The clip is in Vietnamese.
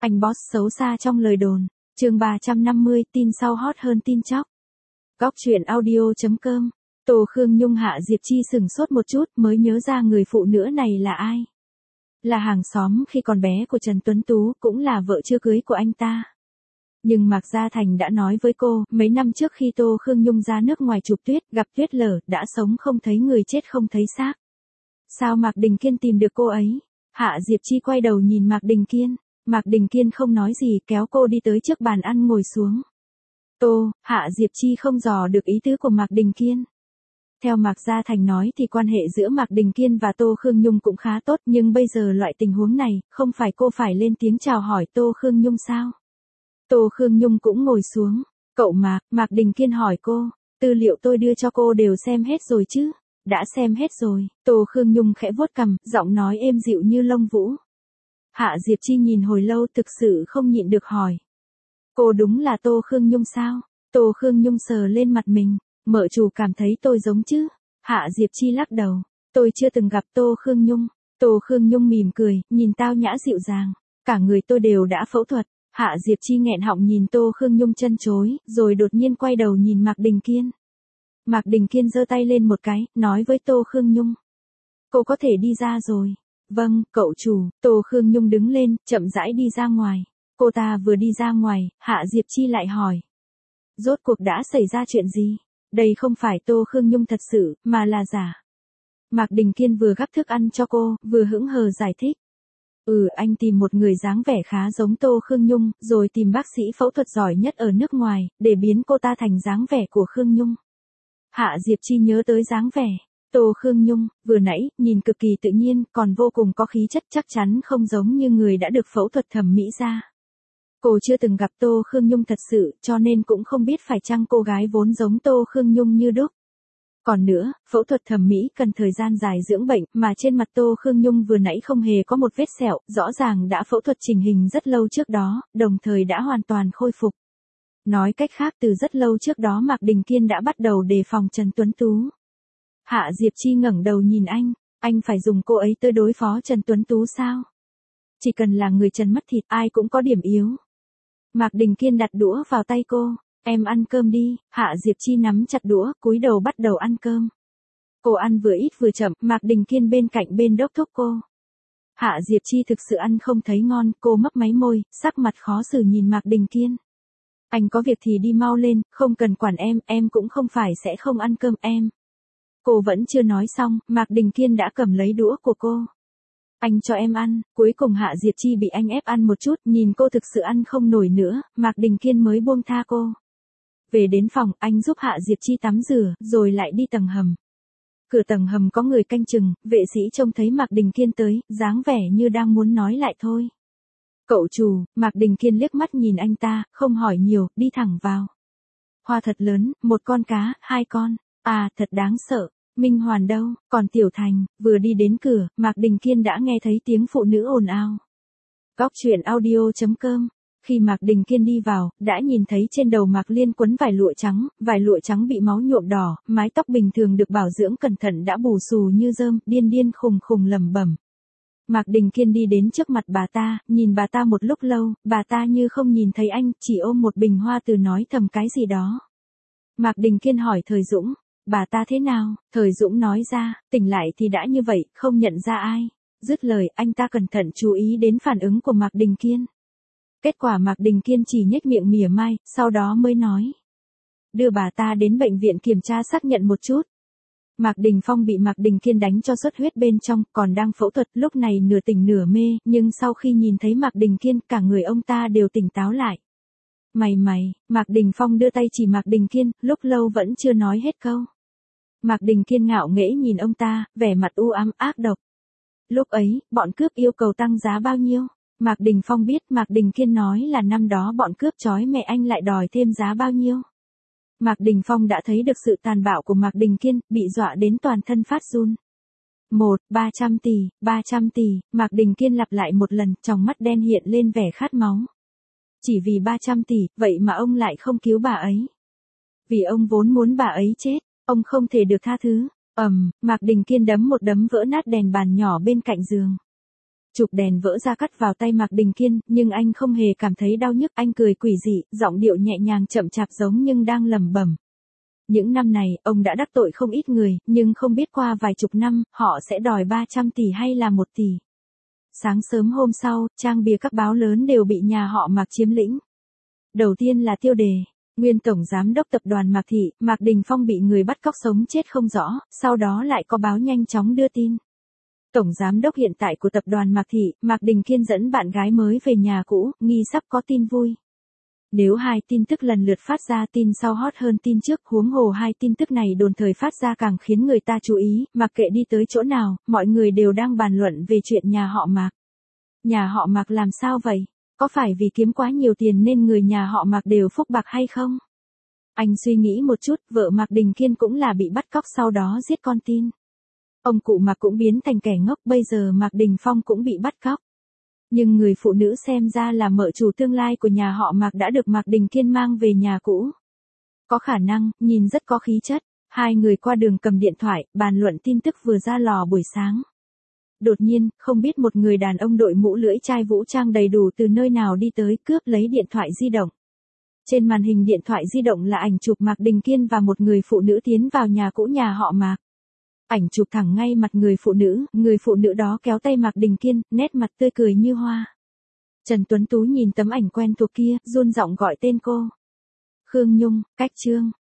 Anh boss xấu xa trong lời đồn. Chương 350, tin sau hot hơn tin chóc. Góc truyện audio.com. Tô Khương Nhung Hạ Diệp Chi sửng sốt một chút mới nhớ ra người phụ nữ này là ai. Là hàng xóm khi còn bé của Trần Tuấn Tú, cũng là vợ chưa cưới của anh ta. Nhưng Mạc Gia Thành đã nói với cô, mấy năm trước khi Tô Khương Nhung ra nước ngoài chụp tuyết, gặp tuyết lở, đã sống không thấy người chết không thấy xác. Sao Mạc Đình Kiên tìm được cô ấy? Hạ Diệp Chi quay đầu nhìn Mạc Đình Kiên. Mạc Đình Kiên không nói gì, kéo cô đi tới trước bàn ăn ngồi xuống. Hạ Diệp Chi không dò được ý tứ của Mạc Đình Kiên. Theo Mạc Gia Thành nói thì quan hệ giữa Mạc Đình Kiên và Tô Khương Nhung cũng khá tốt, nhưng bây giờ loại tình huống này, không phải cô phải lên tiếng chào hỏi Tô Khương Nhung sao? Tô Khương Nhung cũng ngồi xuống. Cậu Mạc Đình Kiên hỏi cô, tư liệu tôi đưa cho cô đều xem hết rồi chứ? Đã xem hết rồi. Tô Khương Nhung khẽ vuốt cằm, giọng nói êm dịu như lông vũ. Hạ Diệp Chi nhìn hồi lâu thực sự không nhịn được hỏi. Cô đúng là Tô Khương Nhung sao? Tô Khương Nhung sờ lên mặt mình. Mợ chủ cảm thấy tôi giống chứ? Hạ Diệp Chi lắc đầu. Tôi chưa từng gặp Tô Khương Nhung. Tô Khương Nhung mỉm cười, nhìn tao nhã dịu dàng. Cả người tôi đều đã phẫu thuật. Hạ Diệp Chi nghẹn họng nhìn Tô Khương Nhung chân chối, rồi đột nhiên quay đầu nhìn Mạc Đình Kiên. Mạc Đình Kiên giơ tay lên một cái, nói với Tô Khương Nhung. Cô có thể đi ra rồi. Vâng, cậu chủ. Tô Khương Nhung đứng lên, chậm rãi đi ra ngoài. Cô ta vừa đi ra ngoài, Hạ Diệp Chi lại hỏi. Rốt cuộc đã xảy ra chuyện gì? Đây không phải Tô Khương Nhung thật sự, mà là giả. Mạc Đình Kiên vừa gắp thức ăn cho cô, vừa hững hờ giải thích. Anh tìm một người dáng vẻ khá giống Tô Khương Nhung, rồi tìm bác sĩ phẫu thuật giỏi nhất ở nước ngoài, để biến cô ta thành dáng vẻ của Khương Nhung. Hạ Diệp Chi nhớ tới dáng vẻ. Tô Khương Nhung, vừa nãy, nhìn cực kỳ tự nhiên, còn vô cùng có khí chất, chắc chắn không giống như người đã được phẫu thuật thẩm mỹ ra. Cô chưa từng gặp Tô Khương Nhung thật sự, cho nên cũng không biết phải chăng cô gái vốn giống Tô Khương Nhung như đúc. Còn nữa, phẫu thuật thẩm mỹ cần thời gian dài dưỡng bệnh, mà trên mặt Tô Khương Nhung vừa nãy không hề có một vết sẹo, rõ ràng đã phẫu thuật chỉnh hình rất lâu trước đó, đồng thời đã hoàn toàn khôi phục. Nói cách khác, từ rất lâu trước đó Mạc Đình Kiên đã bắt đầu đề phòng Trần Tuấn Tú. Hạ Diệp Chi ngẩng đầu nhìn anh phải dùng cô ấy tới đối phó Trần Tuấn Tú sao? Chỉ cần là người Trần mất thịt, ai cũng có điểm yếu. Mạc Đình Kiên đặt đũa vào tay cô. Em ăn cơm đi. Hạ Diệp Chi nắm chặt đũa, cúi đầu bắt đầu ăn cơm. Cô ăn vừa ít vừa chậm, Mạc Đình Kiên bên cạnh bên đốc thúc cô. Hạ Diệp Chi thực sự ăn không thấy ngon, cô mấp máy môi, sắc mặt khó xử nhìn Mạc Đình Kiên. Anh có việc thì đi mau lên, không cần quản em cũng không phải sẽ không ăn cơm em. Cô vẫn chưa nói xong, Mạc Đình Kiên đã cầm lấy đũa của cô. Anh cho em ăn. Cuối cùng Hạ Diệp Chi bị anh ép ăn một chút, nhìn cô thực sự ăn không nổi nữa, Mạc Đình Kiên mới buông tha cô. Về đến phòng, anh giúp Hạ Diệp Chi tắm rửa, rồi lại đi tầng hầm. Cửa tầng hầm có người canh chừng, vệ sĩ trông thấy Mạc Đình Kiên tới, dáng vẻ như đang muốn nói lại thôi. Cậu chủ. Mạc Đình Kiên liếc mắt nhìn anh ta, không hỏi nhiều, đi thẳng vào. Hoa thật lớn, một con cá, 2 con. Thật đáng sợ. Minh Hoàn đâu? Còn Tiểu Thành? Vừa đi đến cửa, Mạc Đình Kiên đã nghe thấy tiếng phụ nữ ồn ào. Góc truyện audio.com. Khi Mạc Đình Kiên đi vào, đã nhìn thấy trên đầu Mạc Liên quấn vải lụa trắng bị máu nhuộm đỏ, mái tóc bình thường được bảo dưỡng cẩn thận đã bù xù như rơm, điên khùng khùng lẩm bẩm. Mạc Đình Kiên đi đến trước mặt bà ta, nhìn bà ta một lúc lâu, bà ta như không nhìn thấy anh, chỉ ôm một bình hoa từ nói thầm cái gì đó. Mạc Đình Kiên hỏi Thời Dũng, bà ta thế nào? Thời Dũng nói ra, tỉnh lại thì đã như vậy, không nhận ra ai. Dứt lời, anh ta cẩn thận chú ý đến phản ứng của Mạc Đình Kiên. Kết quả Mạc Đình Kiên chỉ nhếch miệng mỉa mai, sau đó mới nói. Đưa bà ta đến bệnh viện kiểm tra xác nhận một chút. Mạc Đình Phong bị Mạc Đình Kiên đánh cho xuất huyết bên trong, còn đang phẫu thuật, lúc này nửa tỉnh nửa mê, nhưng sau khi nhìn thấy Mạc Đình Kiên, cả người ông ta đều tỉnh táo lại. Mày, Mạc Đình Phong đưa tay chỉ Mạc Đình Kiên, lúc lâu vẫn chưa nói hết câu. Mạc Đình Kiên ngạo nghễ nhìn ông ta, vẻ mặt u ám ác độc. Lúc ấy, bọn cướp yêu cầu tăng giá bao nhiêu? Mạc Đình Phong biết Mạc Đình Kiên nói là năm đó bọn cướp trói mẹ anh lại đòi thêm giá bao nhiêu. Mạc Đình Phong đã thấy được sự tàn bạo của Mạc Đình Kiên, bị dọa đến toàn thân phát run. 300 tỷ, Mạc Đình Kiên lặp lại một lần, trong mắt đen hiện lên vẻ khát máu. Chỉ vì 300 tỷ, vậy mà ông lại không cứu bà ấy. Vì ông vốn muốn bà ấy chết, ông không thể được tha thứ. Mạc Đình Kiên đấm một đấm vỡ nát đèn bàn nhỏ bên cạnh giường. Chụp đèn vỡ ra cắt vào tay Mạc Đình Kiên, nhưng anh không hề cảm thấy đau nhức, anh cười quỷ dị, giọng điệu nhẹ nhàng chậm chạp giống nhưng đang lẩm bẩm. Những năm này, ông đã đắc tội không ít người, nhưng không biết qua vài chục năm, họ sẽ đòi 300 tỷ hay là 1 tỷ. Sáng sớm hôm sau, trang bìa các báo lớn đều bị nhà họ Mạc chiếm lĩnh. Đầu tiên là tiêu đề. Nguyên Tổng Giám đốc Tập đoàn Mạc Thị, Mạc Đình Phong bị người bắt cóc sống chết không rõ, sau đó lại có báo nhanh chóng đưa tin. Tổng Giám đốc hiện tại của Tập đoàn Mạc Thị, Mạc Đình Kiên dẫn bạn gái mới về nhà cũ, nghi sắp có tin vui. Nếu hai tin tức lần lượt phát ra, tin sau hot hơn tin trước, huống hồ hai tin tức này đồng thời phát ra càng khiến người ta chú ý, mặc kệ đi tới chỗ nào, mọi người đều đang bàn luận về chuyện nhà họ Mạc. Nhà họ Mạc làm sao vậy? Có phải vì kiếm quá nhiều tiền nên người nhà họ Mạc đều phúc bạc hay không? Anh suy nghĩ một chút, vợ Mạc Đình Kiên cũng là bị bắt cóc sau đó giết con tin. Ông cụ Mạc cũng biến thành kẻ ngốc, bây giờ Mạc Đình Phong cũng bị bắt cóc. Nhưng người phụ nữ xem ra là mợ chủ tương lai của nhà họ Mạc đã được Mạc Đình Kiên mang về nhà cũ. Có khả năng, nhìn rất có khí chất. Hai người qua đường cầm điện thoại, bàn luận tin tức vừa ra lò buổi sáng. Đột nhiên, không biết một người đàn ông đội mũ lưỡi chai vũ trang đầy đủ từ nơi nào đi tới, cướp lấy điện thoại di động. Trên màn hình điện thoại di động là ảnh chụp Mạc Đình Kiên và một người phụ nữ tiến vào nhà cũ nhà họ Mạc. Ảnh chụp thẳng ngay mặt người phụ nữ đó kéo tay Mạc Đình Kiên, nét mặt tươi cười như hoa. Trần Tuấn Tú nhìn tấm ảnh quen thuộc kia, run giọng gọi tên cô. Khương Nhung, Cách Trương.